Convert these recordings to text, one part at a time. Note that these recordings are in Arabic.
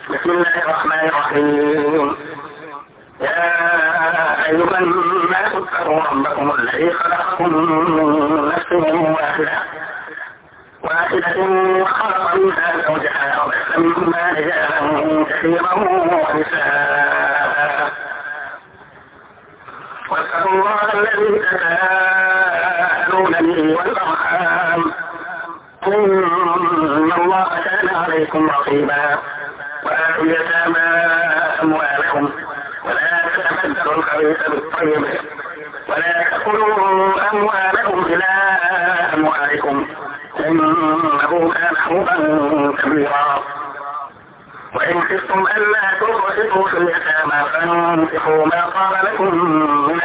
بسم الله الرحمن الرحيم. يا أيها الناس اتقوا ربكم الذي خلقكم من نفس واحدة وخلق منها زوجها وبث منهما رجالا كثيرا ونساء واتقوا الله الذي تساءلون به والأرحام إن الله كان عليكم رقيبا. وآتوا اليتامى أموالكم ولا تتبدلوا الخبيث بالطيب ولا تأكلوا أموالكم إلى أموالكم إنه كان حوبا كبيرا. وإن خفتم ألا تقسطوا في اليتامى فانكحوا ما طاب لكم من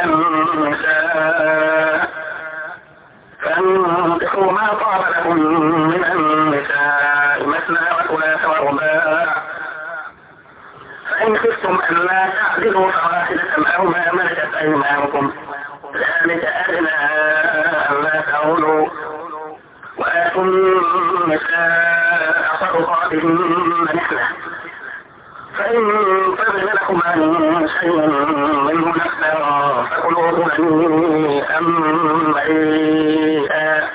النساء مثنى وثلاث ورباع. فإن خفتم ألا تعدلوا فواحدة أو ما ملكت أيمانكم ذلك أدنى ألا تعولوا. وآتوا النساء صدقاتهن نحلة فإن طبن لكم عن شيء منه نفسا فكلوه هنيئا مريئا.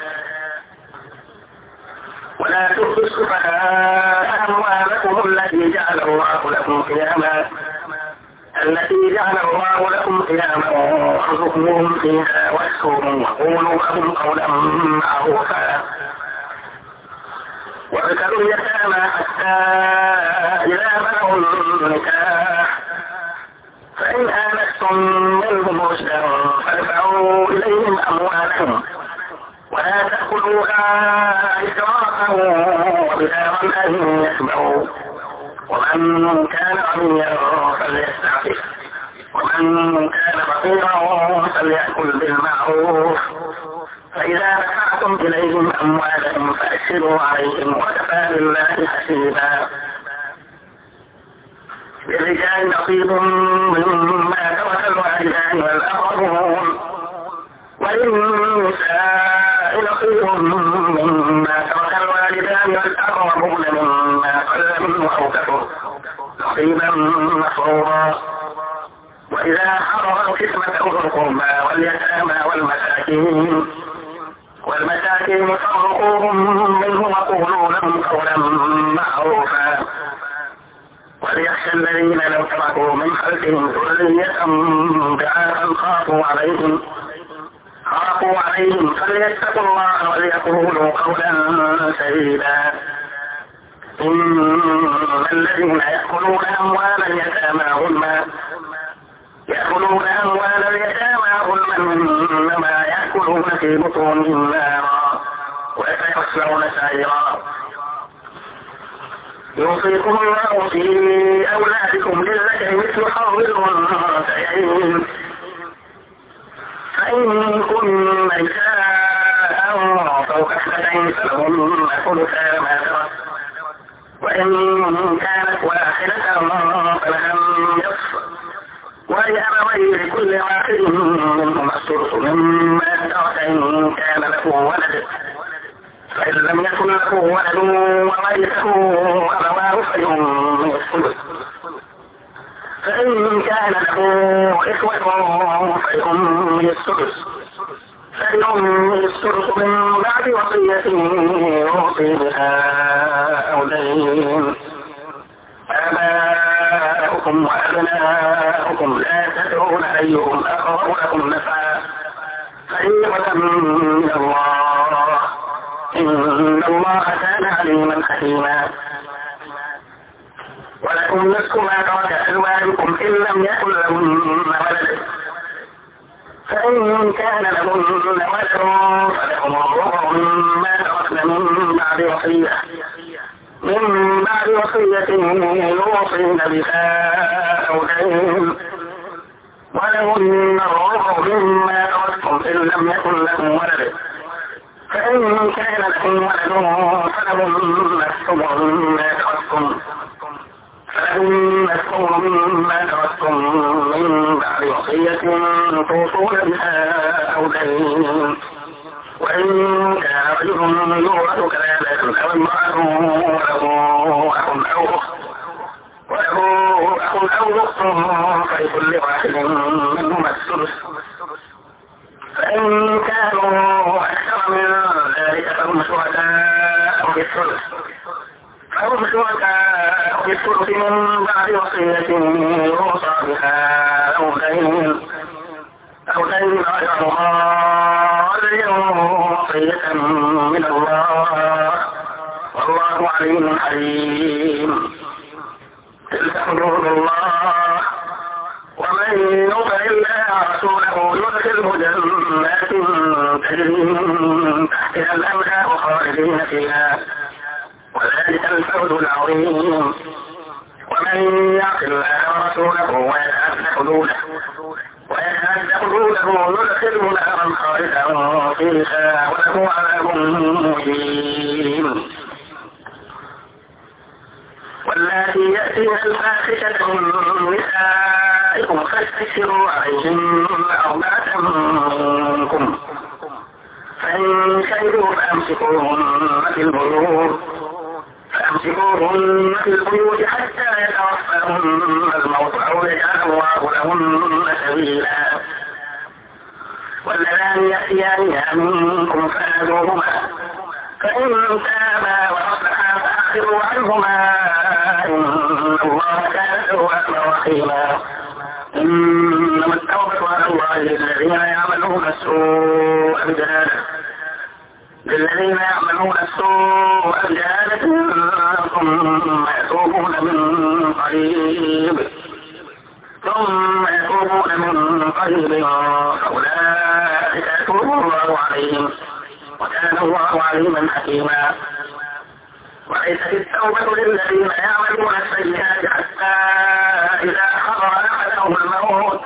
ولا تؤتوا السفهاء أموالكم التي جعل الله لكم قياما وارزقوهم فيها واكسوهم وقولوا لهم قولا معروفا. وابتلوا اليتامى حتى إذا بلغوا النكاح فإن آنستم منهم رشدا فادفعوا إليهم أموالهم ولا تأكلوها إسرافا وبدارا أن يشبعوا. ومن كان غنيا فليستعفف ومن كان فقيرا فليأكل بالمعروف. فإذا دفعتم إليهم أموالهم فأشهدوا عليهم وكفى بالله حسيبا. للرجال نصيب مما ترك الوالدان والأقربون وللنساء نصيب مما ترك الوالدان والأقربون مما قل منه أو كثر نصيبا مفروضا. وإذا حضر القسمة أولو القربى واليتامى والمساكين فارزقوهم منه وقولوا لهم قولا معروفا. وليخشى الذين لو تركوا من خلفهم ذرية ضعافا خافوا عليهم فليتقوا الله وليقولوا قولا سديدا. إن الذين يأكلون أموال اليتامى ظلما إنما يأكلون في بطونهم نارا وسيصلون سعيرا. يوصيكم الله في أولادكم للذكر مثل حظ الأنثيين فإن كن نساء فوق 2 فلهن ثلثا ما ترك وإن كانت واحدة فلها النصف ولأبويه لكل واحد منهما الثلث مما ترك إن كان له ولد. فإن لم يكن له ولد وورثه أبواه فلأمه الثلث. فإن كان له إخوة فلأمه السدس من بعد وصية يوصي بها أو دين. آباؤكم وأبناؤكم لا تدرون أيهم أقرب لكم نفعا فريضة من الله إن الله كان عليما حكيما. ولكم نصف ما ترك أزواجكم إن لم يكن لهن ولد فإن كان لهن ولد فلكم الربع مما تركن من بعد وصية يوصين بها أو دين. ولهن الربع مما تركتم إن لم يكن لكم ولد فإن كان لكم ولد فلهن السبع مما تركتم من بعد وصية توصون بها أو دين. وإن كان رجل يورث كلالة أو امرأة وله أخ أو أخت أو نصف فلكل واحد منهما الثلث، فإن كانوا أكثر من ذلك فهم شركاء في الثلث من بعد وصية يوصى بها أو دين غير ضار وصية من الله والله عليم حليم. تلك حدود الله ومن يطع الله ورسوله يدخله جنات تجري من تحتها الأنهار خالدين فيها وذلك الفوز العظيم. ومن يعص الله ورسوله ويتعد حدوده يدخله نارا خالدا فيها وله عذاب مهين. واللاتي يأتين الفاحشة من نسائكم فاستشهدوا عليهن 4 منكم، فإن شهدوا فأمسكوهن في البيوت حتى يتوفاهن الموت أو يجعل الله لهن سبيلا. واللذان يأتيانها منكم فآذوهما، فإن تابا وأصلحا فأخروا عنهما إن الله كان توابا رحيما. إنما التوبة على الله للذين يعملون السوء بجهالة ثم يتوبون من قريب فأولئك يتوب الله عليهم وكان الله عليما حكيما. وليست التوبة للذين يعملون السيئات حتى إذا حضر أحدهم الموت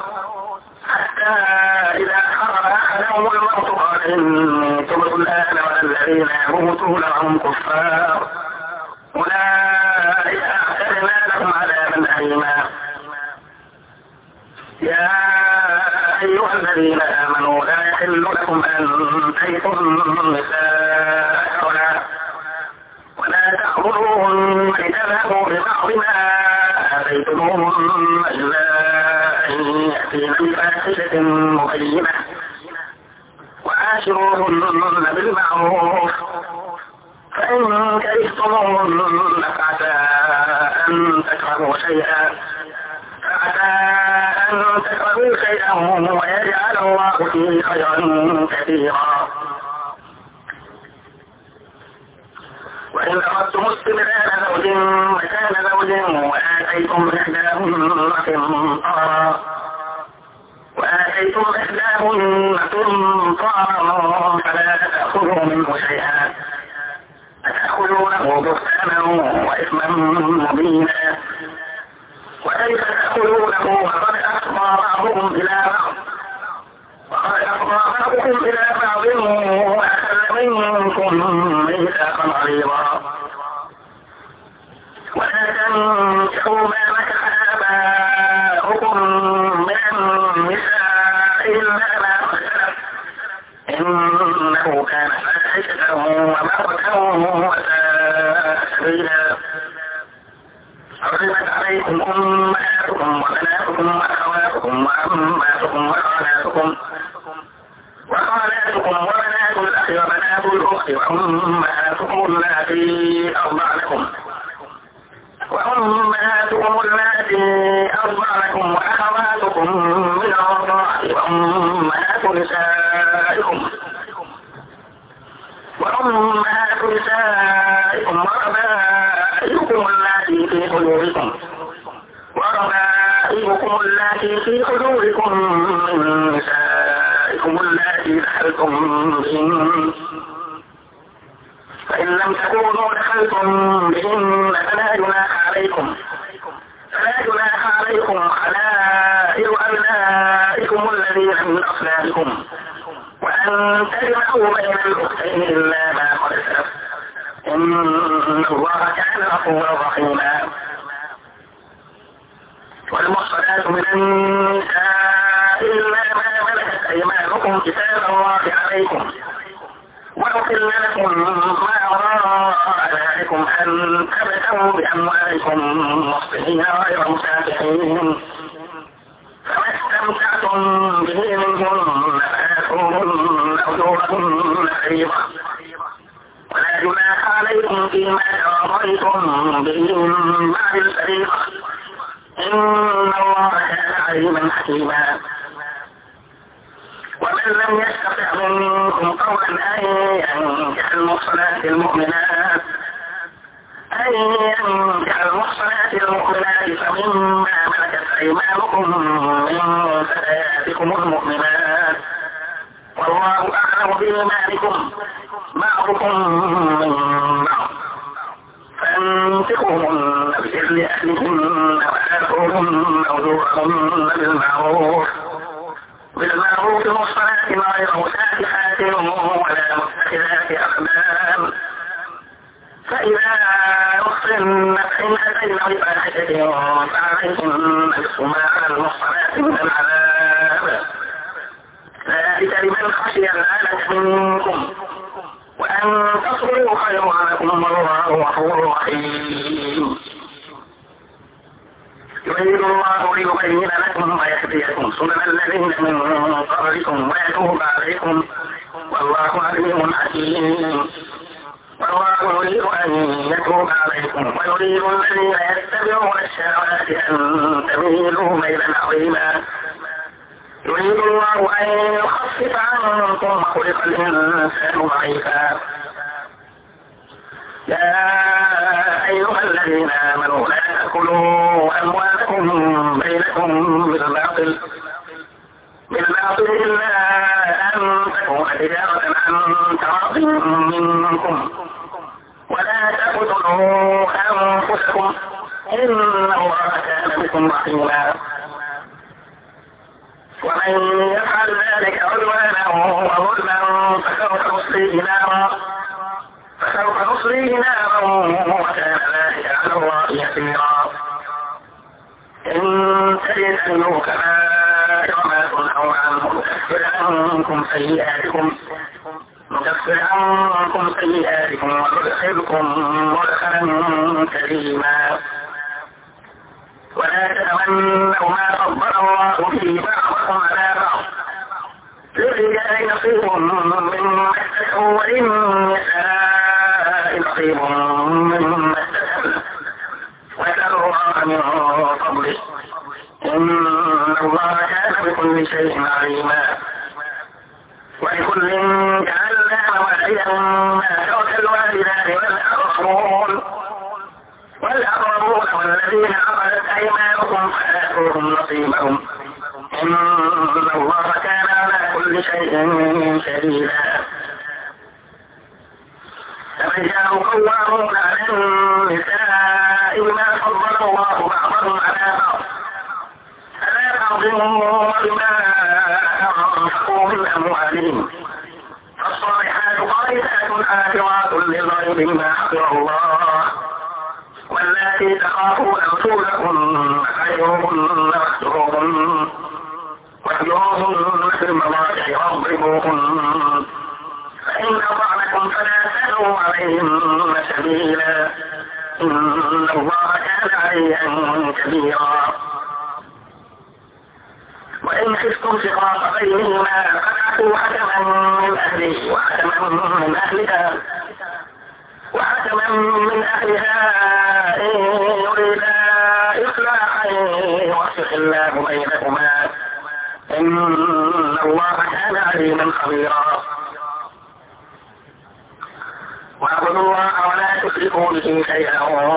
قال إني تبت الآن والذين يموتون وهم كفار أولئك أعتدنا لهم عذابا أليما. يا أيها الذين آمنوا لا يحل لكم أن ترثوا النساء ولا تأخذوهن لتذهبوا ببعض ما آتيتموهن إلا أن يأتين بفاحشة مبينة وعاشروهن بالمعروف، فإن كرهتموهن فعسى أن تكرهوا شيئا ويجعل الله فيه خيرا كثيرا. وإن أردتم استبدال زوج مكان زوج وآتيتم إحداهن قنطارا فلا تأخذوا منه شيئا أتأخذونه بهتانا وإثما مبينا. وكيف تأخذونه وقد أفضى بعضكم إلى بعض وأخذ منكم ميثاقا غليظا. ولا تنكحوا ما نكح آباؤكم من النساء إلا ما قد سلف إنه كان فاحشة ومقتا وساء سبيلا. حرمت عليكم أمهاتكم وبناتكم وأخواتكم وعماتكم وخالاتكم وبنات الأخ وبنات الأخت وأمهاتكم اللاتي أرضعنكم وأخواتكم من الرضاعة وأمهات نسائكم وربائبكم اللاتي في حجوركم من نسائكم اللاتي دخلتم بهن، فإن لم تكونوا دخلتم بهن فلا جناح عليكم حلائل أبنائكم الذين من أصلابكم وأن تجمعوا بين الأختين إلا ما قد سلف إن الله كان غفورا رحيما. والمحصنات من النساء إلا ما ملكت أيمانكم كتاب الله عليكم وأحل لكم ما وراء عليكم أن تبتغوا بأموالكم محسنين غير مسافحين، فما استمتعتم به منهن فآتوهن أجورهن فريضة، ولا جناح عليكم فيما تراضيتم به من بعد الفريضة، إن الله كان عليما حكيما. ومن لم يستطع منكم قولا أن ينكح المحصنات المؤمنات فمما ملكت أيمانكم من فتياتكم المؤمنات، والله أعلم بإيمانكم بعضكم من بعض، فانكحوهن بإذن أهلهن وآتوهن أجورهن بالمعروف محصنات غير مسافحات ولا متخذات أخدان، فإذا أحصن فإن أتين بفاحشة فعليهن نصف ما على المحصنات من العذاب، ذلك لمن خشي العنة منكم، وأن تصبروا خير لكم والله غفور رحيم. يريد الله ليبين لكم ويهديكم سنن الذين من قبلكم ويتوب عليكم، والله عليم حكيم. والله يريد أن يتوب عليكم ويريد الذين يتبعون الشهوات أن تميلوا ميلا عظيما. يريد الله أن يخفف عنكم خلق الإنسان ضعيفا. يا أيها الذين آمنوا لا تأكلوا أموالكم بينكم بالباطل إلا أن تكون تجارة عن تراض منكم، ولا تقتلوا أنفسكم إن الله كان بكم رحيما. ومن يفعل ذلك عدوانا وظلما فسوف نصليه نارا وكان ذلك على الله يسيرا. إن تجتنبوا كبائر ما تنهوا عنه نكفر عنكم سيئاتكم وندخلكم مدخلا كريما. ولا تتمنوا ما فضل الله به بعضكم على بعض، للرجال نصيب مما اكتسبوا وللنساء نصيب مما اكتسبن، واسألوا الله من فضله إن الله كان بكل شيء عليما. ولكل جعلنا موعدا ما ترك الوالدان والأقربون والذين عقدت أيمانكم فآتوهم نصيبهم إن الله كان على كل شيء شهيدا. الرجال قوامون على النساء بما فضل الله بعضهم على بعض وبما أنفقوا من أموالهم، فالصالحات قانتات حافظات للغيب بما حفظ الله، واللاتي تخافون نشوزهن فعظوهن واهجروهن في المضاجع واضربوهن، فإن أطعنكم فلا تأتوا عليهن سبيلا إن الله كان عليا كبيرا. وإن خفتم شقاق بينهما فابعثوا حكما من أهله وحكما من أهلها إن يريدا إصلاحا يوفق الله بينهما إن الله كان عليما خبيرا. واعبدوا الله ولا تشركوا به شيئا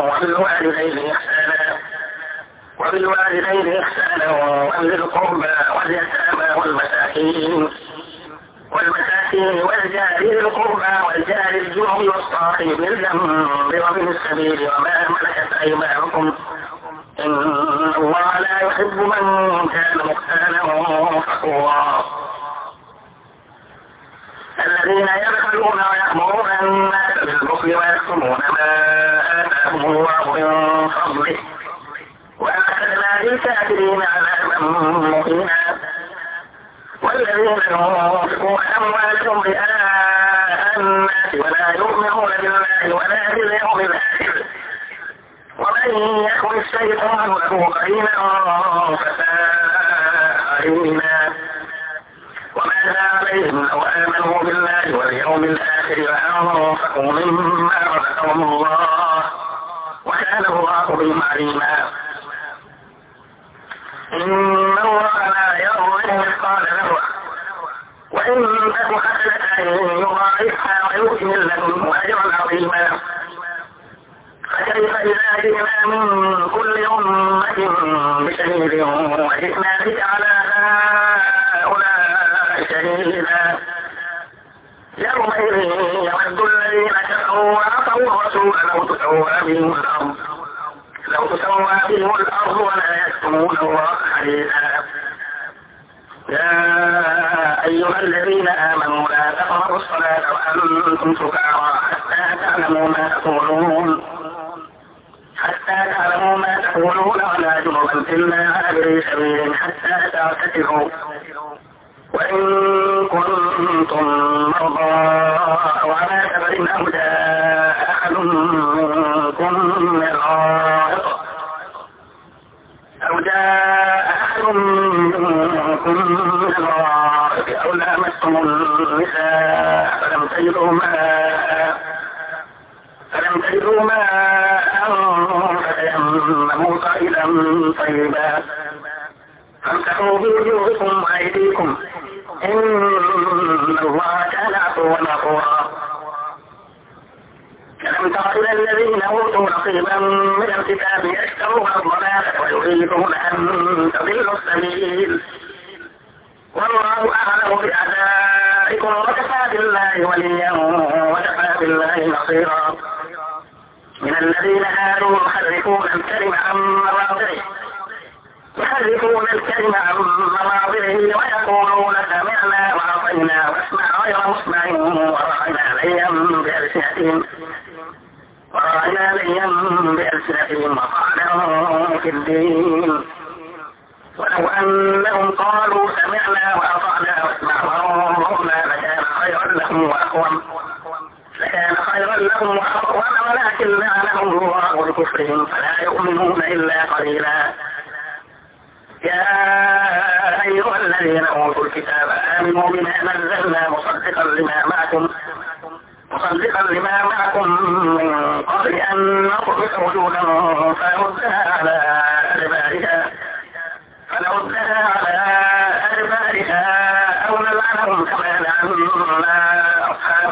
وبالوالدين إحسانا وذي القربى واليتامى والمساكين والجار ذي القربى والجار الجنب والصاحب بالجنب وابن السبيل وما ملكت أيمانكم إن الله لا يحب من كان مختالا فخورا. الذين يبخلون ويأمرون الناس بالبخل ويكتمون ما آتاهم الله من فضله وأعتدنا للكافرين عذابا مهينا. والذين ينفقون أموالهم رئاء الناس ولا يؤمنون بالله ولا باليوم الآخر ومن يكن الشيطان له قرينا فساء قرينا وماذا عليهم لو آمنوا بالله واليوم الآخر وأنفقوا مما رزقهم الله وكان الله بهم عليما إن الله لا يظلم مثقال ذرة وإن تك حسنة يضاعفها ويؤتي من لدنه أجرا عظيما فكيف إذا جئنا من كل أمة بشهيد وجئنا بك على هؤلاء شهيدا يومئذ يود الذين كفروا وعصوا الرسول لو تسوى بهم الأرض ولا يكتمون الله حديثا يا أيها الذين آمنوا لا تقربوا الصلاة وأنتم سكارى حتى تعلموا ما تقولون ولا جنبا إلا عابري سبيل حتى تعتذروا وإن كنتم مرضى أو على سفر أو جاء أحد منكم من الغائط أو لامستم النساء فلم تجدوا ماء فتيمموا صعيدا طيبا فامسحوا بوجوهكم وأيديكم إن الله كان عفوا غفورا ألم تر إلى الذين أوتوا نصيبا من الكتاب يشترون الضلالة ويريدون أن تضلوا السبيل والله أعلم بأعدائكم وكفى بالله وليا وكفى بالله نصيرا من الذين هادوا يحرفون الكلم عن مواضعه ويقولون سمعنا وعصينا واسمع غير مسمع ورأينا ليا بألسنتهم وطعنا في الدين ولو أنهم قالوا سمعنا وأطعنا واسمع وانظرنا لكان خيرا لهم وأقوم ولكن لعنهم الله بكفرهم فلا يؤمنون إلا قليلا يا أيها الذين أوتوا الكتاب آمنوا بما نزلنا مصدقا لما معكم من قبل أن نطمس وجودا فنردها على أدبارها أو نلعنهم كما لعنا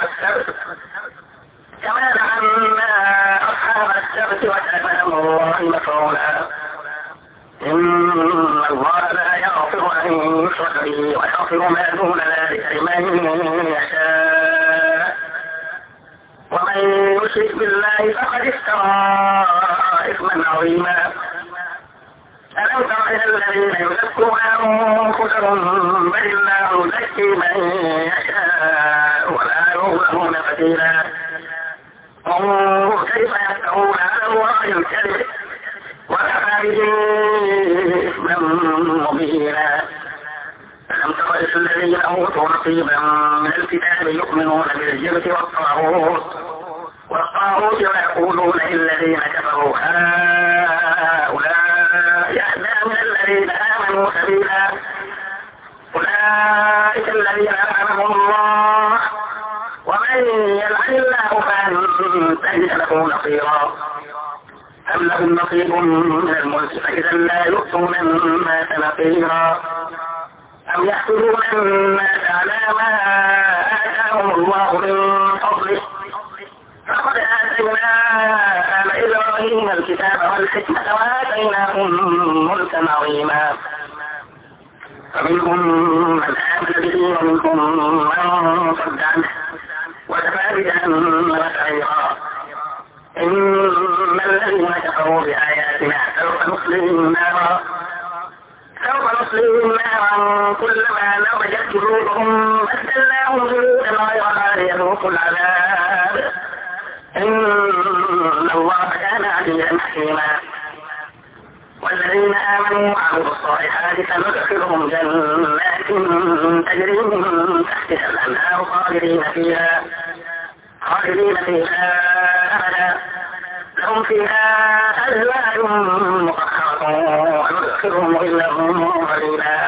أصحاب السبت وكان أمر الله مفعولا إن الله لا يغفر أن يشرك به ويغفر ما دون ذلك لمن يشاء ومن يشرك بالله فقد افترى إثما عظيما ألم تر إلى الذين يزكون أنفسهم بل الله يزكي من يشاء ولا يظلمون فتيلا انظر كيف يفترون على الله الكذب وكفى به إثما مبينا ألم تر إلى الذين أوتوا نصيبا من الكتاب يؤمنون بالجبت والطاغوت ويقولون للذين كفروا هؤلاء أهدى من الذين آمنوا سبيلا أولئك الذين لعنهم الله ومن يلعن الله فلن تجد له نصيرا أم لهم نصيب من الملك فإذا لا يؤتون الناس نصيرا أم يحسدون الناس على ما آتاهم الله من فضله فقد آتينا آل إبراهيم الكتاب والحكمة وآتيناهم ملكا عظيما فمنهم من آمن به ومنهم من صد عنه وكفى بجهنم سعيرا إن الذين كفروا بآياتنا سوف نصليهم نارا كلما نضجت جلودهم بدلناهم جلودا غيرها ليذوقوا العذاب إن الله كان عليا حكيما والذين آمنوا وعملوا الصالحات سندخلهم جنات تجري من تحتها الأنهار خالدين فيها خالدين فيها أبدا لهم فيها أزواج مطهرة وندخلهم إلا قليلا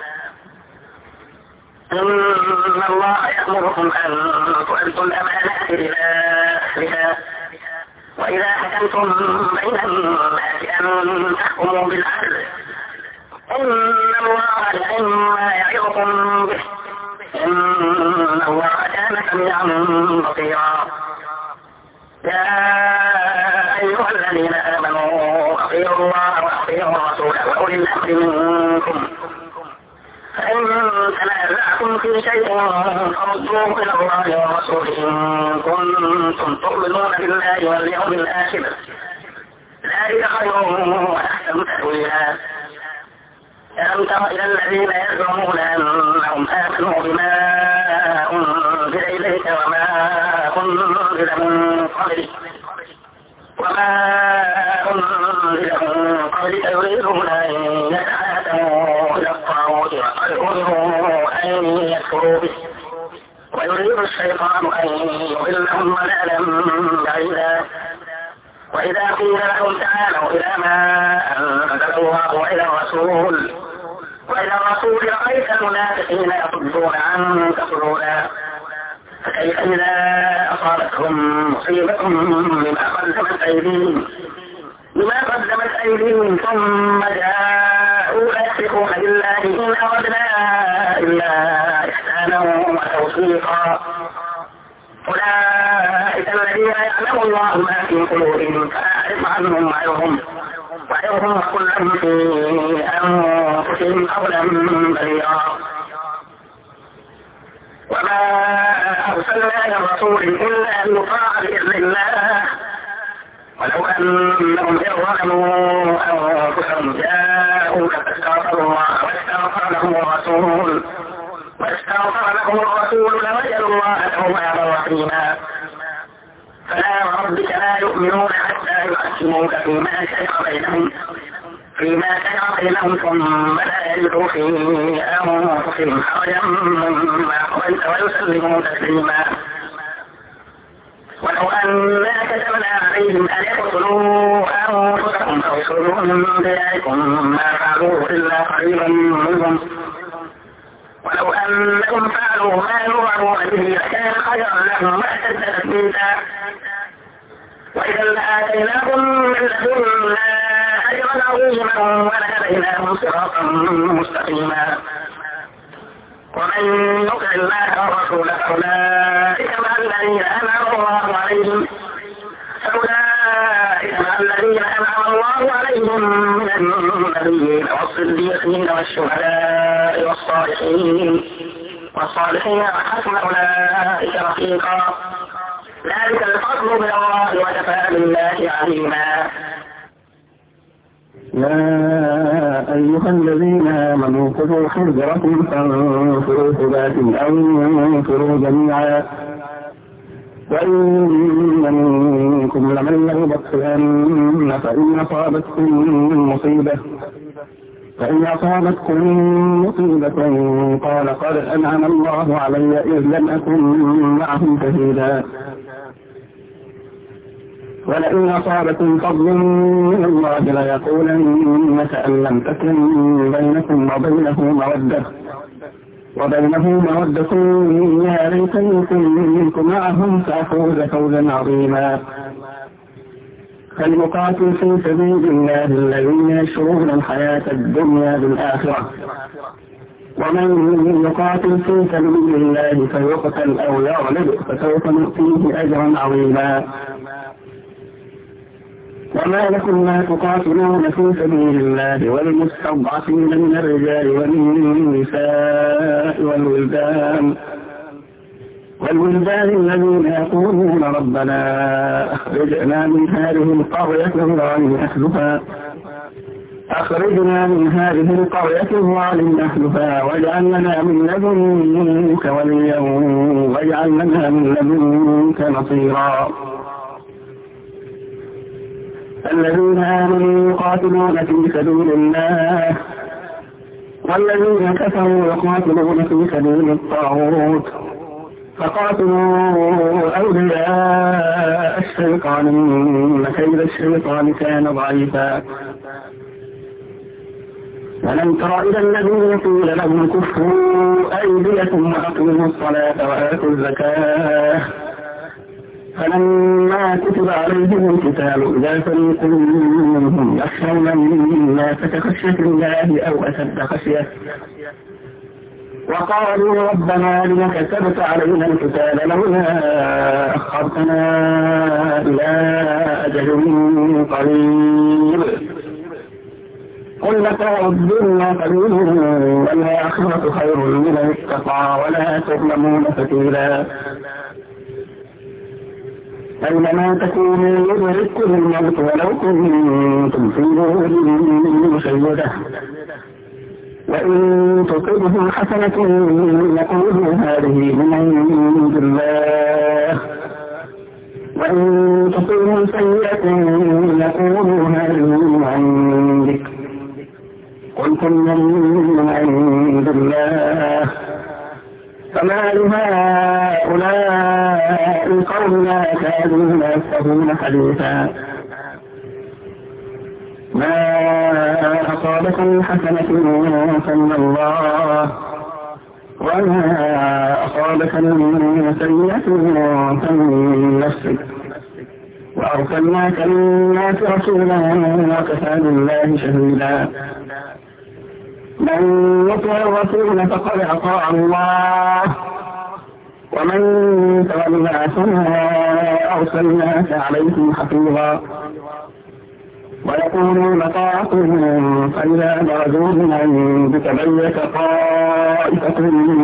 إن الله يأمركم أن تؤدوا الأمانات إلى أهلها وإذا حكمتم بين الناس أن تحكموا بالعدل إن الله نعم ما يعظكم به إن الله كان سميعا بصيرا يا أيها الذين آمنوا أطيعوا الله وأطيعوا الرسول وأولي الأمر منكم فإن تنازعتم في شيء فردوه إلى الله ورسوله إن كنتم تؤمنون بالله واليوم الآخر ذلك خير وأحسن تأويلا ألم تر إلى الذين يزعمون أنهم آمنوا بما أنزل إليك وما أنزل من قبلك يريدون أن يتحاكموا إلى الطاغوت وقد أمروا أن يكفروا به ويريد الشيطان أن يضلهم ضلالا بعيدا وإذا قيل لهم تعالوا إلى ما أنزل الله وإلى الرسول رأيت المنافقين يصدون عنك صدودا فكيف إذا أصابتهم مصيبة بما قدمت أيديهم ثم جاءوا يحلفون بالله إن أردنا إلا إحسانا وتوفيقا أولئك الذين يعلم الله ما في قلوبهم فأعرف عنهم وعظهم وقل لهم في أنفسهم قولا بليغا وما أرسلنا من رسول إلا أن يطاع بإذن الله ولو أنهم ظلموا أنفسهم جاءوك فاستغفروا الله واستغفر لهم الرسول لوجدوا الله توابا رحيما فلا وربك لا يؤمنون حتى يحكموك فيما شجر بينهم ثم لا يجدوا في أنفسهم حرجا مما قضيت ويسلموا تسليما ولو أننا كتبنا عليهم أن يقتلوا أنفسهم أو يخرجوا من دياركم ما فعلوه إلا قليلا منهم ولو أنهم فعلوا ما يوعظون به لكان خيرا لهم ما اشتد تثبيتا وإذا لآتيناهم من لدنا أجرا عظيما ولهديناهم صراطا مستقيما ومن يطع الله ورسوله فأولئك مع الذين أنعم الله عليهم من النبيين والصديقين والشهداء والصالحين وحسن أولئك رفيقا ذلك الفضل من الله وكفى بالله عليما يا أيها الذين آمنوا خذوا حذركم فانفروا ثبات أو انفروا جميعا وإن منكم لمن يبطئن فإن أصابتكم مصيبة قال قد أنعم الله علي إذ لم أكن معهم شهيدا ولئن أصابكم فضل من الله ليقولن كأن لم تكن بينكم وبينه مودة يا ليتني كنت معهم فأفوز فوزا عظيما فليقاتل في سبيل الله الذين يشرون الحياة الدنيا بالآخرة ومن يقاتل في سبيل الله فيقتل أو يغلب فسوف نؤتيه أجرا عظيما وما لكم لا تقاتلون في سبيل الله والمستضعفين من الرجال والنساء والولدان الذين يقولون ربنا أخرجنا من هذه القرية الظالم أهلها واجعل لنا من لدنك وليا واجعل لنا من لدنك نصيرا الذين آمنوا يقاتلون في سبيل الله والذين كفروا يقاتلون في سبيل الطاغوت فقاتلوا أولياء الشيطان إن كيد الشيطان كان ضعيفا. ولم تر إلى الذين قيل لهم كفوا أيديكم وأقيموا الصلاة وآتوا الزكاة فلما كتب عليهم القتال إذا فريق منهم يخشون الناس كخشية الله أو أشد خشية وقالوا ربنا لم كتبت علينا القتال لولا أخرتنا إلى أجل قريب قل متاع الدنيا قليل والآخرة خير لمن اتقى ولا تظلمون فتيلا. أينما تكونوا يدرككم الموت ولو كنتم في بروج مشيدة وإن تصبهم حسنة يقولوا هذه من عند الله وإن تصبهم سيئة يقولوا هذه من عندك قل كل من عند الله فما لهؤلاء القوم لا يكادون يفقهون حديثا. ما أصابكم حسنة فمن الله وما أصابك من سيئة فمن نفسك وأرسلناك للناس رسولا وكفى بالله شهيدا. من يطع الرسول فقد أطاع الله ومن تولى فما أرسلناك عليهم حفيظا. ويقولون طاعة فإذا برزوا من عندك بيت طائفة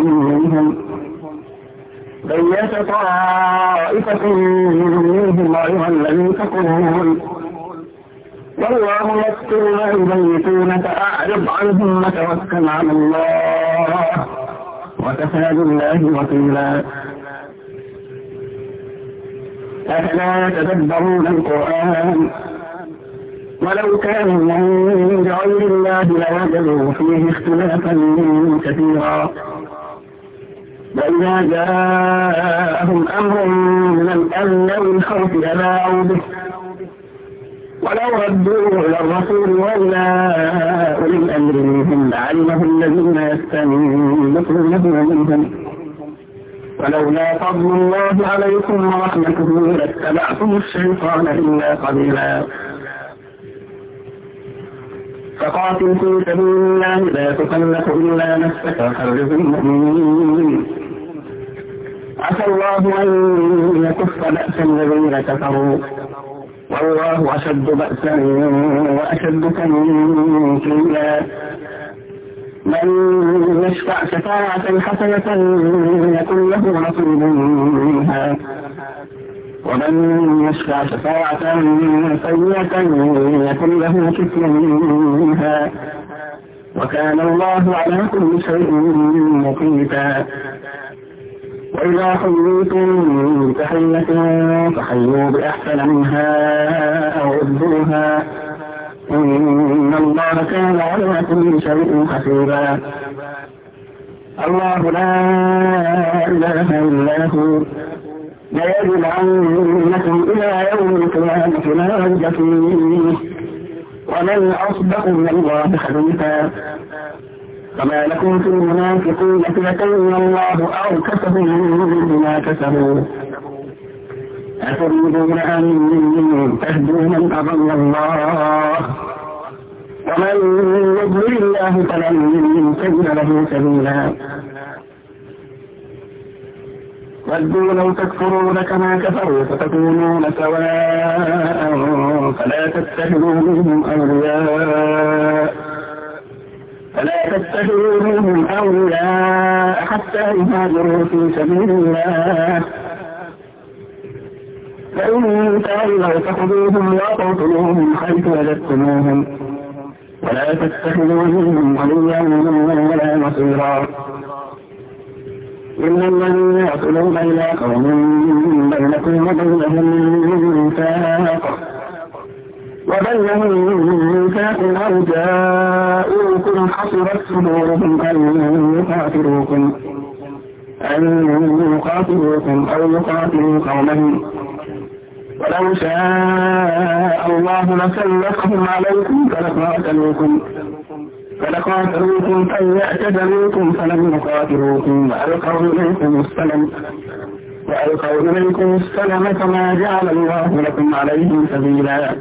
منهم غير الذي تقول والله يكتب ما يبيتون فأعرض عنهم وتوكل على الله وكفى بالله وكيلا. أفلا يتدبرون القرآن ولو كان من غير الله لوجدوا فيه اختلافا كثيرا. وإذا جاءهم أمر من الأمن أو الخوف أذاعوا به ولو ردوه إلى الرسول وإلى أولي الأمر منهم لعلمه الذين يستنبطونه منهم ولولا فضل الله عليكم ورحمته لاتبعتم الشيطان إلا قليلا. فقاتل في سبيل الله لا تكلف إلا نفسك وحرز المؤمنين عسى الله أن يكف بأس الذين كفروا والله أشد بأسا وأشد تنكيلا. من يشفع شفاعة حسنة يكن له نصيب منها ومن يشفع شفاعة سيئة يكن له كفل منها وكان الله على كل شيء مقيتا. وإذا حييتم بتحية فحيوا بأحسن منها أو ردوها إن الله كان على كل شيء حسيبا. الله لا إله إلا هو ليجمعنكم إلى يوم القيامة لا ريب فيه ومن أصدق من الله حديثا. فما لكم في المنافقين فيتين الله أركسهم بما كسبوا أتريدون أن تهدوا من أضل الله ومن يضلل الله فلن تجد له سبيلا. ودوا لو تكفرون كما كفروا فتكونون سواء فلا تتخذوا منهم أولياء حتى يهاجروا في سبيل الله فإن تولوا فخذوهم وقتلوهم حيث وجدتموهم ولا تتخذوا منهم وليا ولا نصيرا. إن الذين يصلون إلى قوم بينكم وبينهم ميثاق أو جاءوكم حصرت صدورهم أن يقاتلوكم أن يقاتلوكم أو يقاتلوا قومهم، ولو شاء الله لسلطهم عليكم فلقاتلوكم فإن اعتزلوكم فلم يقاتلوكم وألقوا إليكم السلم فما جعل الله لكم عليهم سبيلا.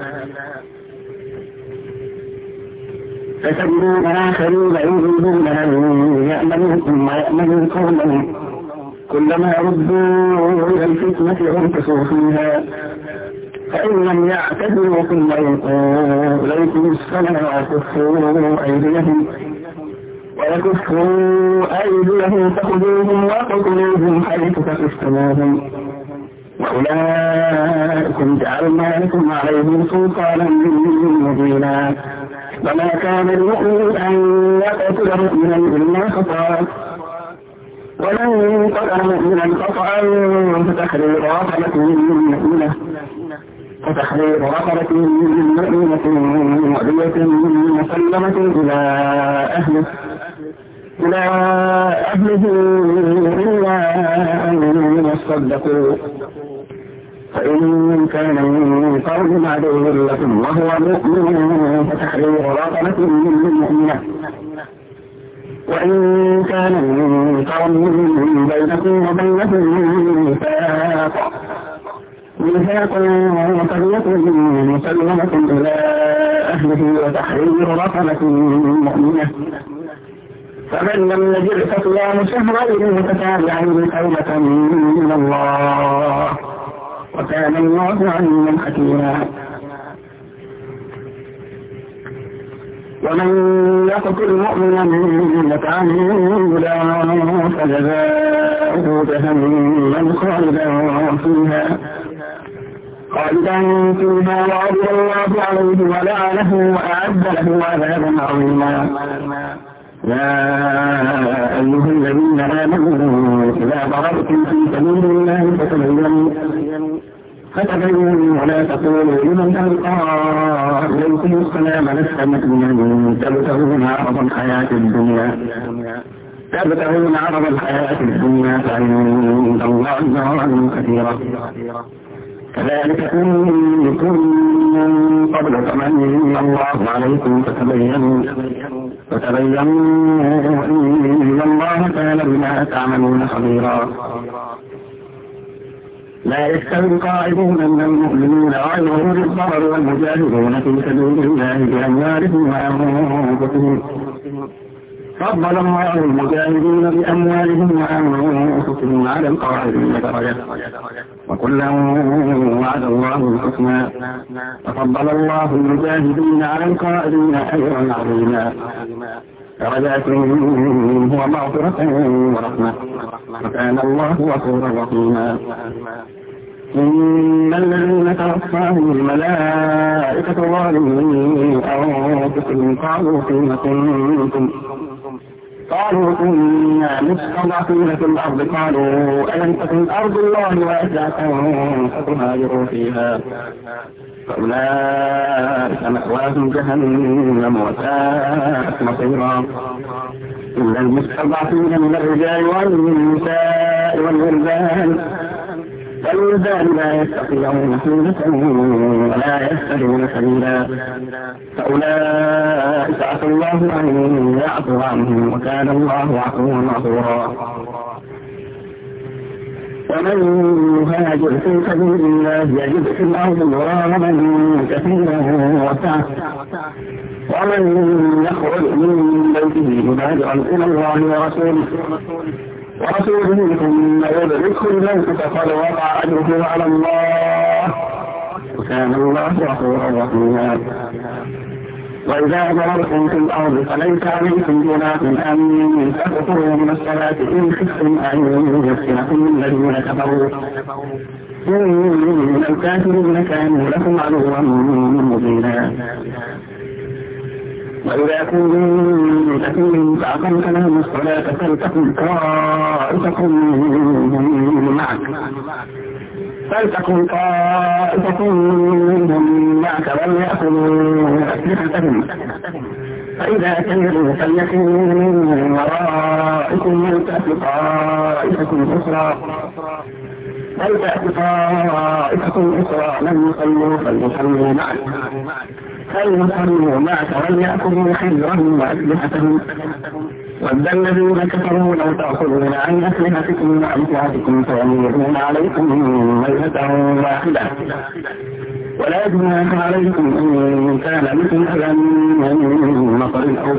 فتجدون آخرين يريدون أن يأمنوكم ويأمنوا قومهم كلما ردوا إلى الفتنة اركسوا فيها، فإن لم يعتزلوكم ويلقوا إليكم السلم ويكفوا أيديهم فخذوهم وقتلوهم حيث ثقفتموهم، وأولئكم جعلنا لكم عليهم سلطانا مبينا. وما كان المؤمن أن يقتل مؤمنا إلا خطأ، ومن قتل مؤمنا خطأ فتحرير رقبة مؤمنة ودية مسلمة إلى أهله إلا أن يصدقوا، فإن كان من قوم عدو لكم وهو مؤمن فتحرير رقبة مؤمنة، وإن كان من قوم بينكم وبينهم ميثاق فليكن مسلمة إلى أهله وتحرير رقبة مؤمنة، فمن لم يجد فصيام شهرين متتابعين توبة من الله، وكان الله عليما حكيما. ومن يقتل مؤمنا متعمدا فجزاؤه جهنم خالدا فيها وغضب الله عليه ولعنه وأعد له عذابا عظيما. يا أيها الذين آمنوا إذا ضربتم في سبيل الله فتبينوا ولا تقولوا لمن ألقى إليكم السلام لست مؤمنا تبتغون عرض الحياة الدنيا فعند الله مغانم كثيرة كذلك كنتم من قبل فمن الله عليكم فتبينوا إن الله كان بما تعملون خبيرا. لا يستوي القاعدون من المؤمنين غير أولي الضرر والمجاهدون في سبيل الله بأموالهم وأنفسهم، فضل الله المجاهدين بأموالهم وأنفسهم على القاعدين درجة، وكلا وعد الله الحسنى، وفضل الله المجاهدين على القاعدين أجرا عظيما، درجات منه ومغفرة ورحمة، وكان الله غفورا رحيما. إن الذين توفاهم الملائكة ظالمين أنفسهم قالوا كنا مستضعفين في الأرض، قالوا ألم تكن أرض الله واسعة فتهاجروا فيها، فأولئك مأواهم جهنم وساءت مصيرا. إلا المستضعفين من الرجال والنساء والولدان لا يستطيعون حيلة ولا يهتدون سبيلا، فأولئك عسى الله أن يعفو عنهم وكان الله عفوا غفورا. ومن يهاجر في سبيل الله يجد في الأرض مراغما كثيرا وسعة، ومن يخرج من بيته مهاجرا إلى الله ورسوله ثم يدركه الموت فقد وقع أجره على الله، وكان الله غفورا رحيما. وإذا ضربتم في الأرض فليس عليكم جناح أن تقصروا من الصلاة إن خفتم أن يفتنكم الذين كفروا، إن الكافرين كانوا لكم عدوا مبينا. وإذا كنتم فيهم فأقمت لهم الصلاة فلتكن طائفة منهم معك وليأخذوا أسلحتهم فإذا كبروا فليكن من ورائكم ولتأت طائفة أخرى لم يصلوا فليصلوا معك وليأخذوا حذرهم وأسلحتهم. ود الذين كفروا لو تأخذون عن أسلحتكم وأمتعتكم فيميلون عليكم ميلة واحدة. ولا جناح عليكم إن كان بكم أذى من مطر أو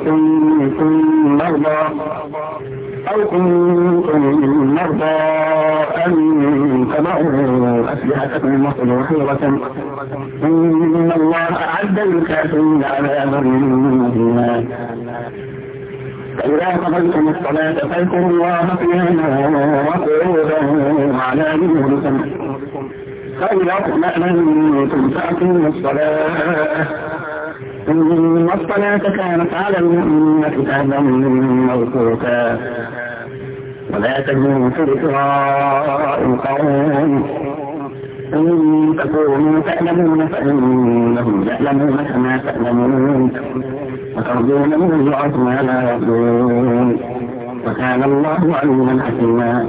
كنتم مرضى أن تضعوا أسلحتكم وخذوا حذركم إن الله أعد للكافرين عذابا مهينا. فإذا قضيتم الصلاة فاذكروا الله قياما وقعودا وعلى جنوبكم فإذا اطمأننتم فأقيموا الصلاة إن الصلاة كانت على المؤمنين كتابا موقوتا. ولا تجنوا في ذكراء القوم إن تكونوا تألمون فإنهم يألمون كما تألمون وترجون من الله ما لا يرجون وكان الله عليما حكيما.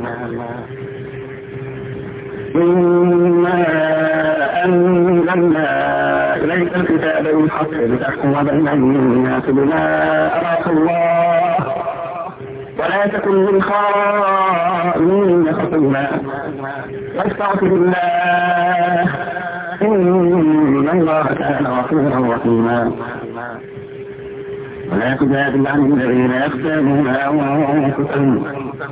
إنا أنزلنا إليك الكتاب بالحق لتحكم بين الناس بما أراك الله ولا تكن للخائنين خصيما واستغفر الله إن الله كان غفورا رحيما. ولا تجادل عن الذين يختانون أنفسهم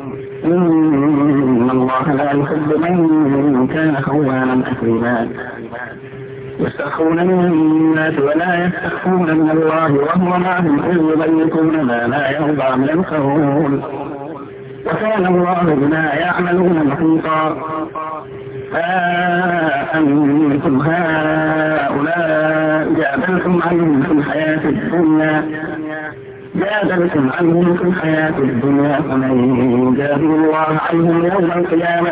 إن الله لا يحب من كان خوانا أثيما. يستخفون من الناس ولا يستخفون من الله وهو معهم إذ يبيتون ما لا يرضى من القول وكان الله بما يعملون محيطا. أنتم هؤلاء جادلتم عنهم في الحياة الدنيا فمن يجادل الله عنهم يوم القيامة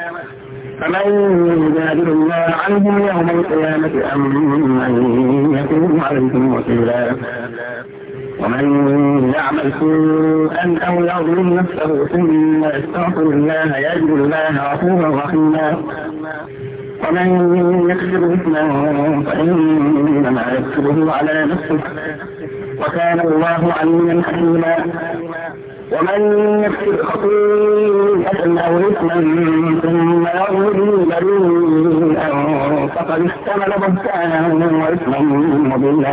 أم من يكون عليكم وكيلا. ومن يعمل سوءا أو يظلم نفسه ثم يستغفر الله يجد الله غفورا رحيما. ومن يكسب إثما فإنما يكسبه على نفسه وكان الله عليما حكيما. ومن يكسب خطيئة أو إثما ثم يرمي بريئا فقد احتمل بهتانا وإثما مبينا.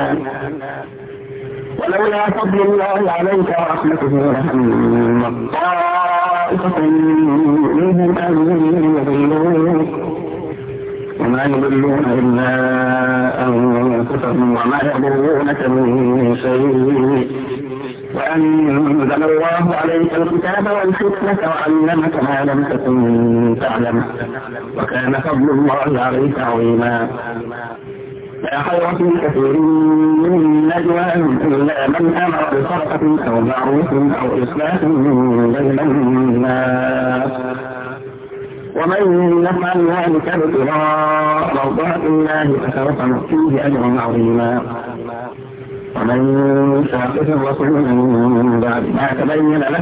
ولولا فضل الله عليك ورحمته لهم طائفة منهم أن يضلوك وما يضلون إلا أنفسهم وما يضرونك من شيء وأنزل الله عليك الكتاب والحكمة وعلمك ما لم تكن تعلم وكان فضل الله عليك عظيما. لا خير في كثير من نجواهم إلا من أمر بصدقة أو معروف أو إصلاح بين الناس ومن يفعل ذلك ابتغاء مرضات الله فسوف نؤتيه أجرا عظيما. ومن يشاقق الرسول من بعد ما تبين له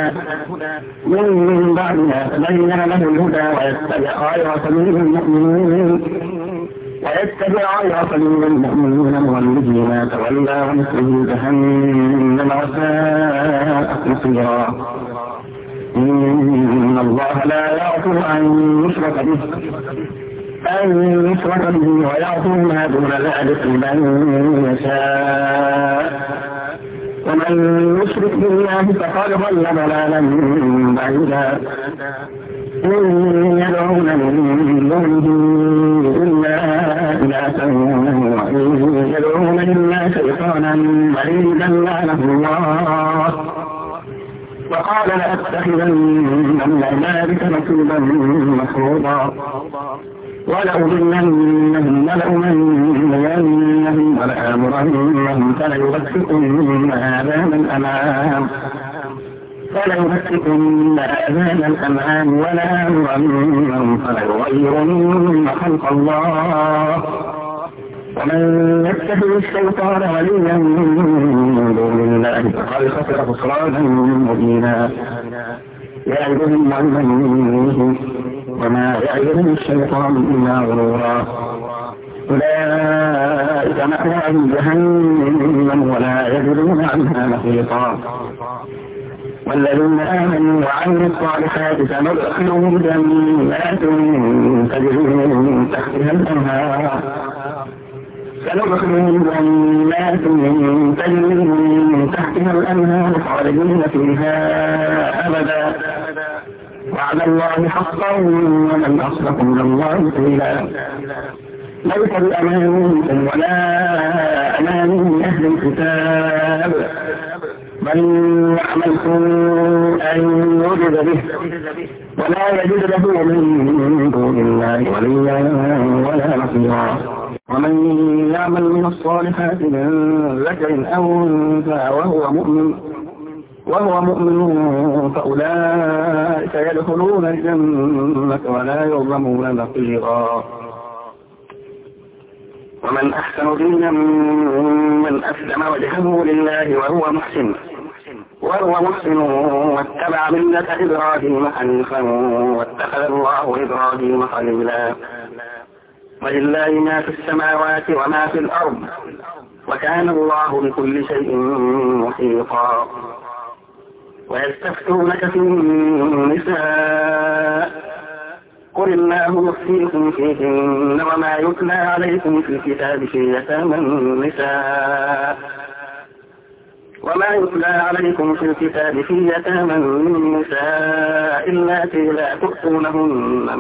الهدى ويتبع غير سبيل المؤمنين نوله ما تولى ونصله جهنم وساءت مصيرا. إن الله لا يغفر أن يشرك به ويغفر ما دون ذلك لمن يشاء ومن يشرك بالله فقد ضل ضلالا بعيدا. إن يدعون من دونه إلا إناثا وإن يدعون إلا شيطانا مريدا لعنه الله وقال لأتخذن من عبادك نصيبا مفروضا ولأضلنهم ولآمرنهم فليبتكن آذان الأنعام ولآمرنهم فليغيرن خلق الله ومن يتخذ الشيطان وليا من دون فقد خسر خسرانا مبينا يعدهم ويمنيهم وما يعدهم الشيطان إلا غرورا أولئك مأواهم جهنم ولا يجدون عنها محيطا والذين آمنوا وعملوا الصالحات سندخلهم جنات تجري من تحتها الأنهار خالدين فيها أبدا وعلى الله حقا ومن أصدق من الله قيلا ليس بأمانيكم ولا أماني أهل الكتاب من يعمل سوءا يجد به ولا يجد له من دون الله وليا ولا نصيرا ومن يعمل من الصالحات من ذكر أو أنثى وهو مؤمن فأولئك يدخلون الجنة ولا يظلمون نقيرا ومن أحسن دينا ممن أسلم وجهه لله وهو محسن واتبع ملة إبراهيم حنيفا واتخذ الله إبراهيم خليلا ولله ما في السماوات وما في الأرض وكان الله بكل شيء محيطا ويستفتونك في النساء قل الله يفتيكم فيهن وما يتلى عليكم في الكتاب في يتامى النساء اللاتي لا تؤتونهن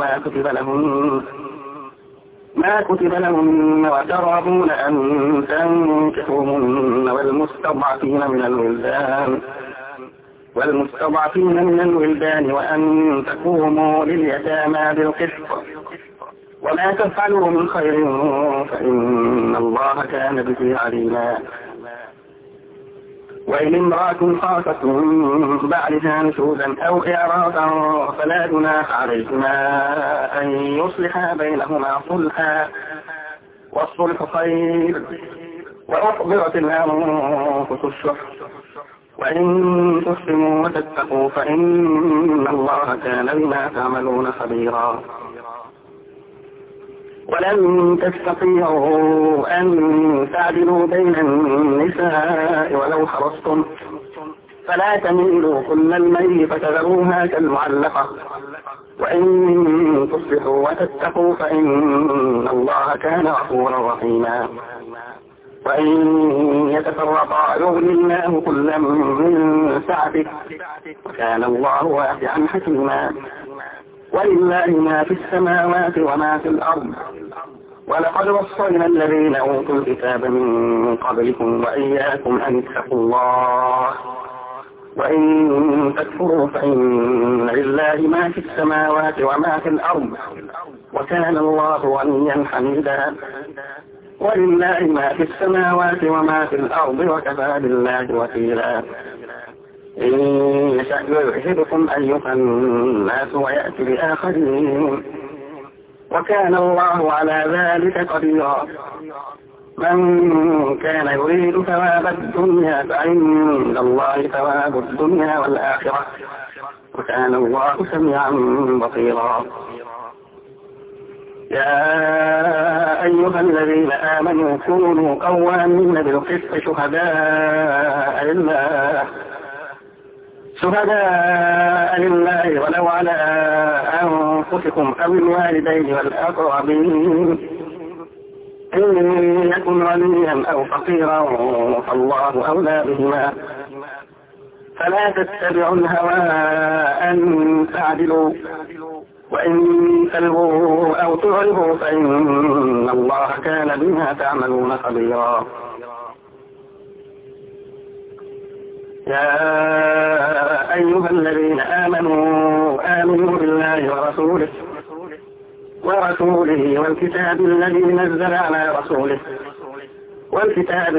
ما كتب لهن وترغبون أن تنكحوهن والمستضعفين من الولدان وأن تقوموا لليتامى بالقسط وما تفعلوا من خير فإن الله كان به عليما وإن امرأة خافت من بعدها نشوزا أو إعراضا فلا جناح عليهما أن يصلحا بينهما صلحا والصلح خير وأحضرت الأنفس الشح وإن تحسنوا وتتقوا فإن الله كان بما تعملون خبيرا ولن تستطيعوا أن تعدلوا بين النساء ولو حرصتم فلا تميلوا كل الميل فتذروها كالمعلقة وإن تصلحوا وتتقوا فإن الله كان غفورا رحيما وإن يتفرقا يغني الله كلا من سعته وكان الله واسعا حكيما ولله ما في السماوات وما في الأرض ولقد وصينا الذين أوتوا الكتاب من قبلكم وإياكم أن اتقوا الله وإن تكفروا فإن لله ما في السماوات وما في الأرض وكان الله غنيا حميدا ولله ما في السماوات وما في الأرض وكفى بالله وكيلا إن يشأ يذهبكم أيها الناس ويأتي بآخرين وكان الله على ذلك قديرا من كان يريد ثواب الدنيا فعند الله ثواب الدنيا والآخرة وكان الله سميعا بصيرا يا أيها الذين آمنوا كونوا قوامين بالقسط شهداء لله ولو على أنفسكم أو الوالدين والأقربين إن يكن غنيا أو فقيرا فالله أولى بهما فلا تتبعوا الهوى أن تعدلوا وإن تلووا أو تعرضوا فإن الله كان بما تعملون خبيرا يا أيها الذين آمنوا بالله ورسوله والكتاب الذي نزل على رسوله والكتاب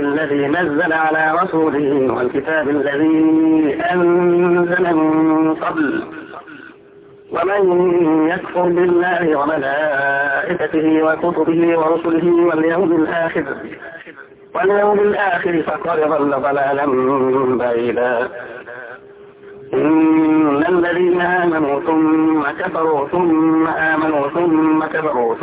الذي أنزل من قبل ومن يكفر بالله وملائكته وكتبه ورسله واليوم الآخر واليوم الآخر فقد ضل ضلالا بعيدا. إن الذين آمنوا ثم كفروا ثم آمنوا ثم كفروا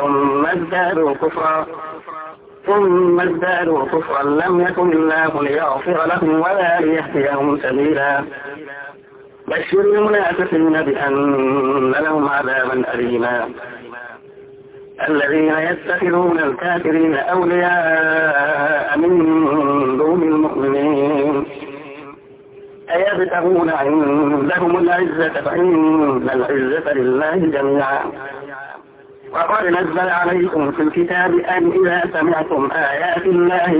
ثم ازدادوا كفرا لم يكن الله ليغفر لهم ولا ليهديهم سبيلا. بشر المنافقين بأن لهم عذابا أليما. الذين يتخذون الكافرين أولياء من دون المؤمنين أيبتغون عندهم العزة فإن العزة لله جميعا. وقد نزل عليكم في الكتاب أن إذا سمعتم آيات الله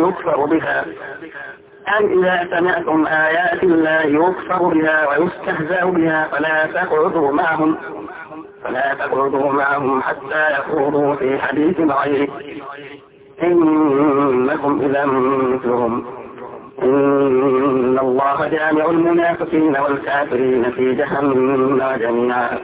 يكفر بها ويستهزأ بها فلا تقعدوا معهم حتى يخوضوا في حديث غيره إنكم إذا مثلهم. إن الله جامع المنافقين والكافرين في جهنم جميعا.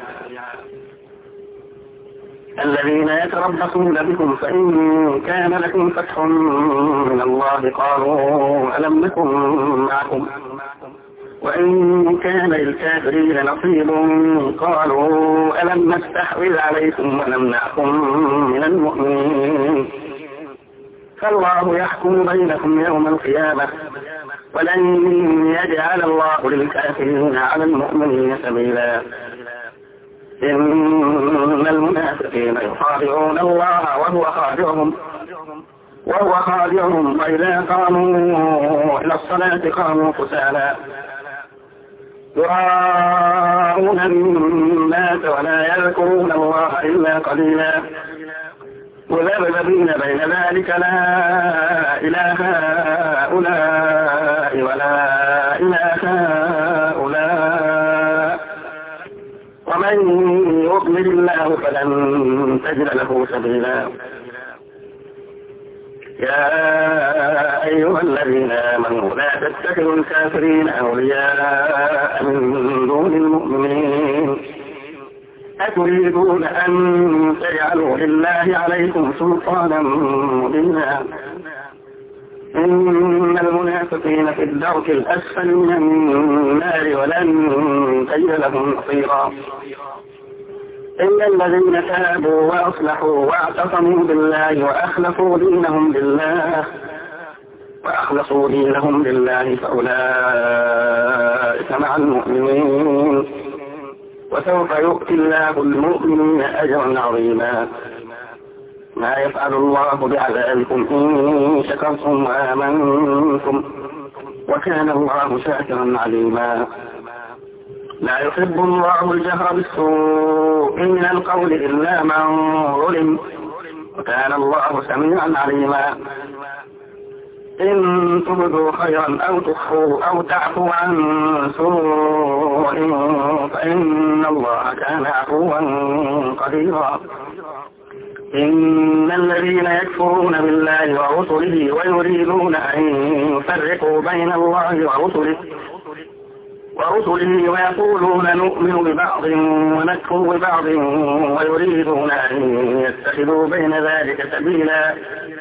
الذين يتربصون بكم فإن كان لكم فتح من الله قالوا ألم نكن معكم وإن كان للكافرين نصيب قالوا ألم نستحوذ عليكم ونمنعكم من المؤمنين. فالله يحكم بينكم يوم القيامة ولن يجعل الله للكافرين على المؤمنين سبيلا. إن المنافقين يخادعون الله وهو خادعهم وإذا قاموا إلى الصلاة قاموا كسالى يراءون الناس ولا يذكرون الله إلا قليلا مذبذبين بين ذلك لا إله هؤلاء ولا إله هؤلاء ومن يضلل الله فلن تجد له سبيلا. يا أيها الذين آمنوا لا تتخذوا الكافرين أولياء من دون المؤمنين أتريدون أن تجعلوا لله عليكم سلطانا مبينا. إن المنافقين في الدرك الأسفل من النار ولن تجد لهم نصيرا إلا الذين تابوا وأصلحوا واعتصموا بالله وأخلصوا دينهم لله فأولئك مع المؤمنين وسوف يؤتي الله المؤمنين أجرا عظيما. ما يفعل الله بعذابكم إن شكرتم وآمنتم وكان الله شاكرا عليما. لا يحب الله الجهر بالسوء من القول إلا من ظلم وكان الله سميعا عليما. إن تبدوا خيرا أو تخفوا أو تعفوا عن سوء فإن الله كان عفوا قديرا. إن الذين يكفرون بالله ورسله ويريدون أن يفرقوا بين الله ورسله ويقولون نؤمن ببعض ونكفر ببعض ويريدون أن يتخذوا بين ذلك سبيلا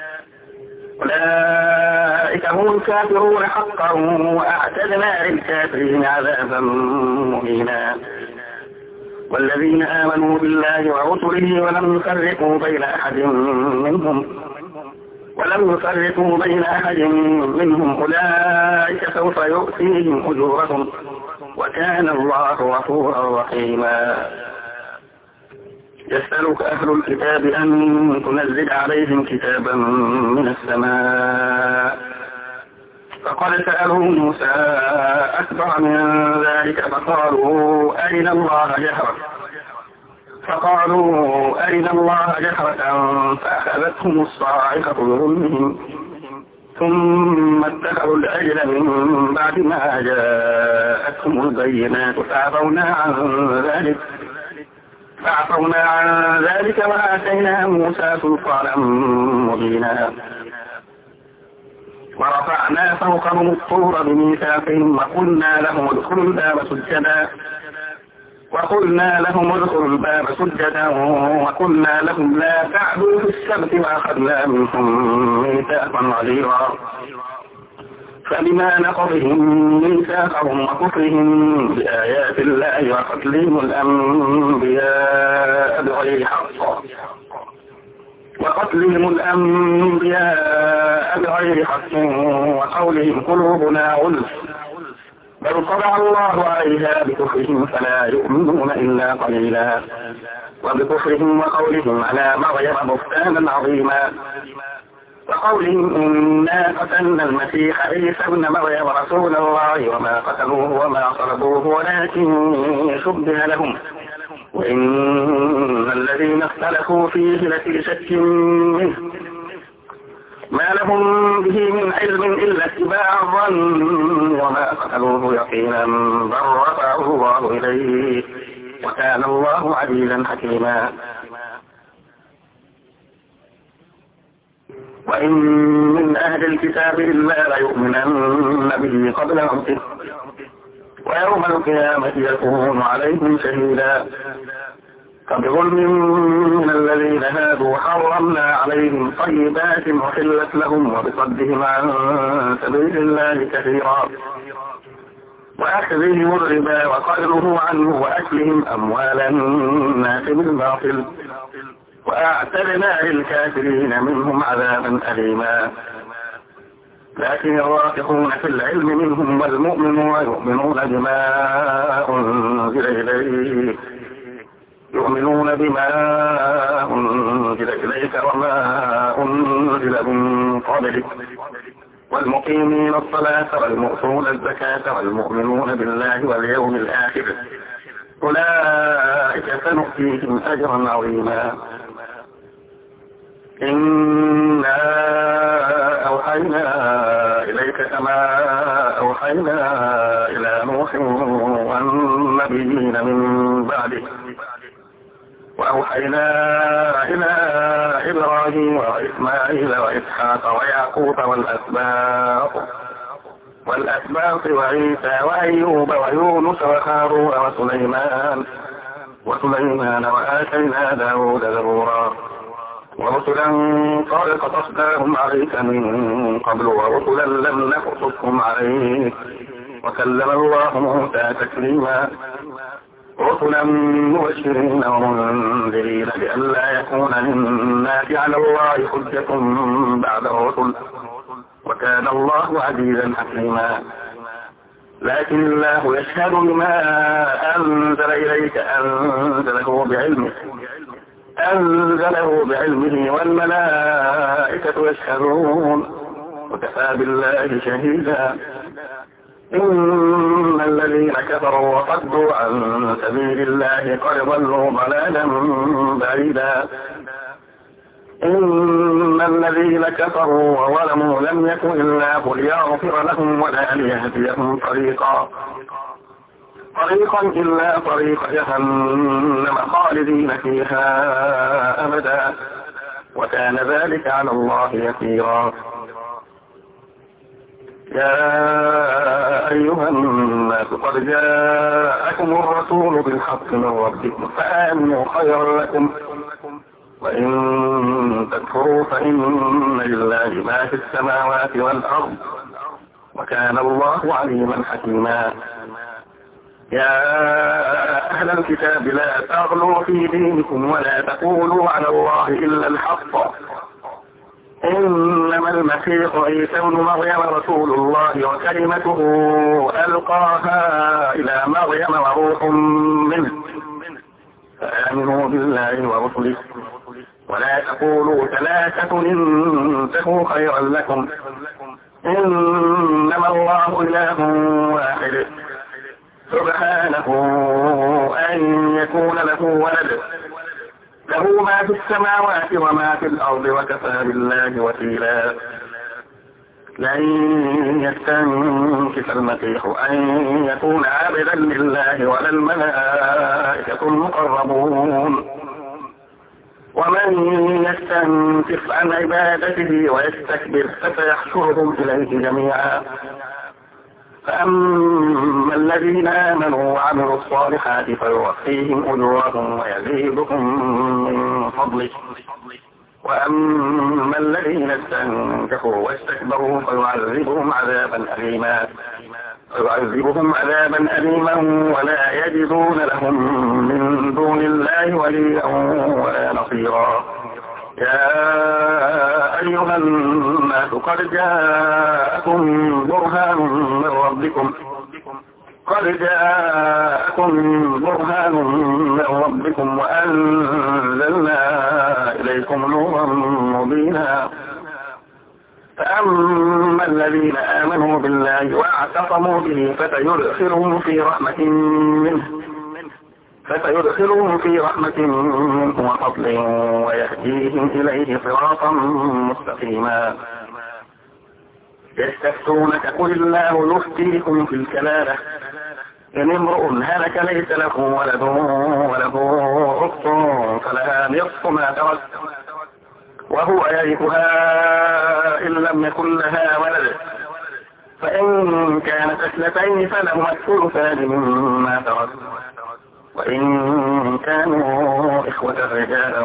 أولئك هم الكافرون حقا وأعتدنا للكافرين عذابا مهينا. والذين آمنوا بالله ورسله ولم يفرقوا بين أحد منهم أولئك سوف يؤتيهم أجورهم وكان الله غفورا رحيما. يسألك أهل الكتاب أن تنزل عليهم كتابا من السماء فقد سألوا موسى أكبر من ذلك فقالوا أرنا الله جهرة فأخذتهم الصاعقة بظلمهم ثم اتخذوا العجل من بعد ما جاءتهم البينات فعفونا عن ذلك وآتينا موسى سلطانا مبينا. ورفعنا فوقهم الطور بميثاقهم وقلنا لهم ادخلوا الباب سجدا وقلنا لهم ادخلوا الباب سجدا وقلنا لهم لا تعدوا في السبت وأخذنا منهم ميثاقا غليظا فبما نقضهم ميثاقهم وكفرهم بآيات الله وقتلهم الأنبياء بغير حق وقولهم قلوبنا غلف بل طبع الله عليها بكفرهم فلا يؤمنون إلا قليلا وبكفرهم وقولهم على مريم بهتانا عظيما وقولهم إنا قتلنا المسيح عيسى ابن مريم رسول الله وما قتلوه وما صلبوه ولكن شبه لهم وإن الذين اختلفوا فيه لفي شك منه ما لهم به من علم إلا اتباع الظن وما قتلوه يقينا بل رفعه الله إليه وكان الله عزيزا حكيما وإن من أهل الكتاب إلا ليؤمنن به قبل موته ويوم القيامة يكون عليهم شهيدا فبظلم من الذين هادوا حرمنا عليهم طيبات أحلت لهم وبصدهم عن سبيل الله كثيرا وأخذهم الربا وقدره عنه وأكلهم أموال الناس بالباطل وأعتدنا للكافرين منهم عذابا أليما لكن الراسخون في العلم منهم والمؤمنون يؤمنون بما أنزل إليك وما أنزل من قبلك والمقيمين الصلاة والمؤتون الزكاة والمؤمنون بالله واليوم الآخر أولئك سنؤتيهم أجرا عظيما إنا أوحينا إليك كما أوحينا إلى نوح والنبيين من بعده وأوحينا إلى إبراهيم وإسماعيل وإسحاق ويعقوب والأسباط وعيسى وأيوب ويونس وهارون وسليمان وآتينا داود زبورا ورسلا قد قصصناهم عليك من قبل ورسلا لم نقصصهم عليك وكلم الله موسى تكليما رسلا مبشرين ومنذرين لئلا يكون للناس على الله حجة بعد الرسل وكان الله عزيزا حكيما لكن الله يشهد بما أنزل إليك أنزله بعلمه والملائكة يشهدون وكفى بالله شهيدا إن الذين كفروا وصدوا عن سبيل الله قد ضلوا ضلالا بعيدا إن الذين كفروا وظلموا لم يكن الله ليغفر لهم ولا ليهديهم طريقا إلا طريق جهنم خالدين فيها أبدا وكان ذلك على الله يسيرا يا أيها الناس قد جاءكم الرسول بالحق من ربكم فآمنوا خيرا لكم وإن تكفروا فإن لله ما في السماوات والأرض وكان الله عليما حكيما يا أهل الكتاب لا تغلوا في دينكم ولا تقولوا على الله إلا الحق إنما المسيح عيسى ابن مريم رسول الله وكلمته ألقاها إلى مريم وروح منه فآمنوا بالله ورسله ولا تقولوا ثلاثة انتهوا خيرا لكم إنما الله إله واحد سبحانه أن يكون له ولد له ما في السماوات وما في الأرض وكفى بالله وكيلا لن يستنكف المسيح أن يكون عابدا لله ولا الملائكة المقربون ومن يستنكف عن عبادته ويستكبر فسيحشرهم إليه جميعا فأما الذين آمنوا وعملوا الصالحات فيوفيهم أجورهم ويزيدهم من فضله وأما الذين استنكفوا واستكبروا فيعذبهم عذابا أليما ولا يجدون لهم من دون الله وليا ولا نصيرا. يا أيها الناس قد جاءكم برهان من ربكم وأنزلنا إليكم نورا مبينا. فأما الذين آمنوا بالله واعتصموا به فسيدخلهم في رحمة منه وفضل ويهديهم إليه صراطا مستقيما. يستفتونك قل الله يفتيكم في الكلالة إن امرؤ هلك ليس له ولد وله أخت فلها نصف ما ترك وهو يرثها إن لم يكن لها ولد فإن كانت اثنتين فلهما الثلثان مما ترك وإن كانوا إخوة رجالا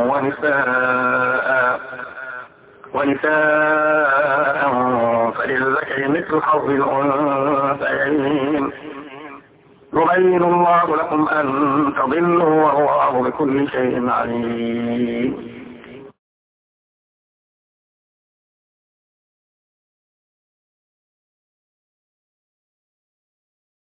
ونساء فللذكر مثل حظ الأنثيين. يبين الله لكم أن تضلوا والله بكل شيء عليم.